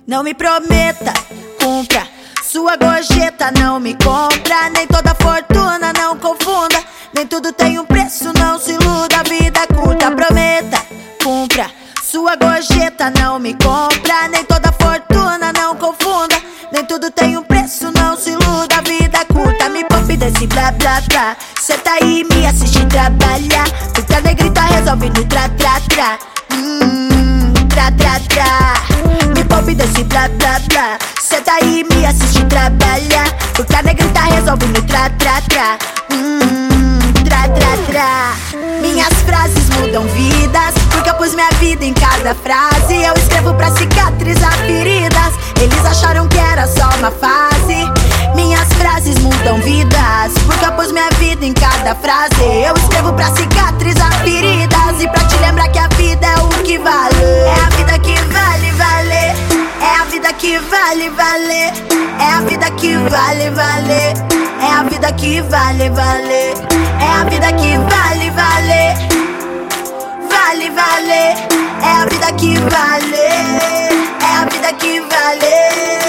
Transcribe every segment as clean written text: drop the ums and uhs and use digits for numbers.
Não me prometa, cumpra. Sua gorjeta não me compra. Nem toda fortuna, não confunda. Nem tudo tem um preço, não se iluda. Vida curta, prometa, cumpra. Sua gorjeta não me compra. Nem toda fortuna, não confunda. Nem tudo tem um preço, não se iluda. Vida curta, me poupe desse blá blá blá. Cê tá aí me assiste trabalhar. Porque a negrita resolve no tra tra tra. Tra tra tra. Me poupe desse blá blá blá. Cê tá aí me assiste trabalhar. Porque a negrita resolve no tra tra tra. Tra tra tra. Minhas frases mudam vidas, porque eu pus minha vida em cada frase. Eu escrevo pra cicatrizar feridas. Eles acharam que era só uma fase. Minhas frases mudam vidas, porque eu pus minha vida em cada frase. Eu escrevo pra cicatrizar feridas e pra te lembrar que a vida é o que vale. É a vida que vale valer. É a vida que vale valer. É a vida que vale valer. É a vida que vale valer. É a vida que vale valer. Vale valer. É a vida que vale. É a vida que vale.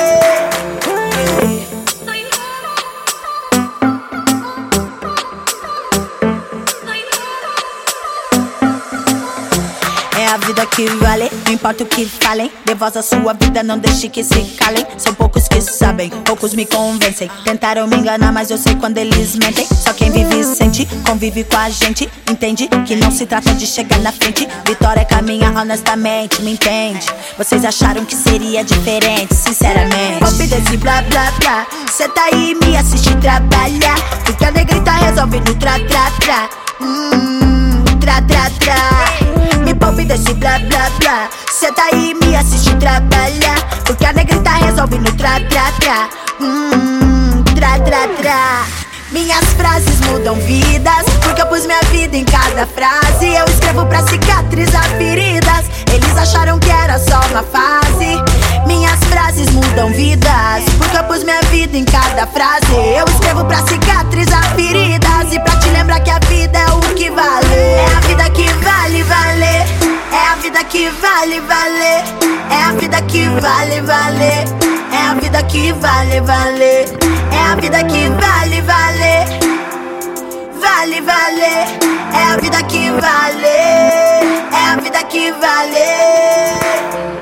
É a vida que vale, não importa o que falem. Dê voz à sua vida, não deixe que se calem. São poucos que sabem, poucos me convencem. Tentaram me enganar, mas eu sei quando eles mentem. Só quem vive sente, convive com a gente. Entende que não se trata de chegar na frente. Vitória caminha honestamente, me entende? Vocês acharam que seria diferente, sinceramente. Pop desse blá blá blá. Cê tá aí me assiste trabalhar. Porque a negrita resolve no tra tra tra. Tra tra tra. Me poupe desse blá blá blá. Cê tá aí me assiste trabalhar. Porque a negrita resolve no tra tra tra. Tra tra tra. Minhas frases mudam vidas, porque eu pus minha vida em cada frase. Eu escrevo pra cicatrizar feridas. Eles acharam que era só uma fase. Minhas frases mudam vidas, porque eu pus minha vida em cada frase. Eu escrevo pra cicatrizar feridas e pra te lembrar que a vida é o que vale. É a vida que vale valer. É a vida que vale valer. É a vida que vale valer. É a vida que vale valer. É a vida que vale valer. Vale valer. É a vida que vale. É a vida que vale.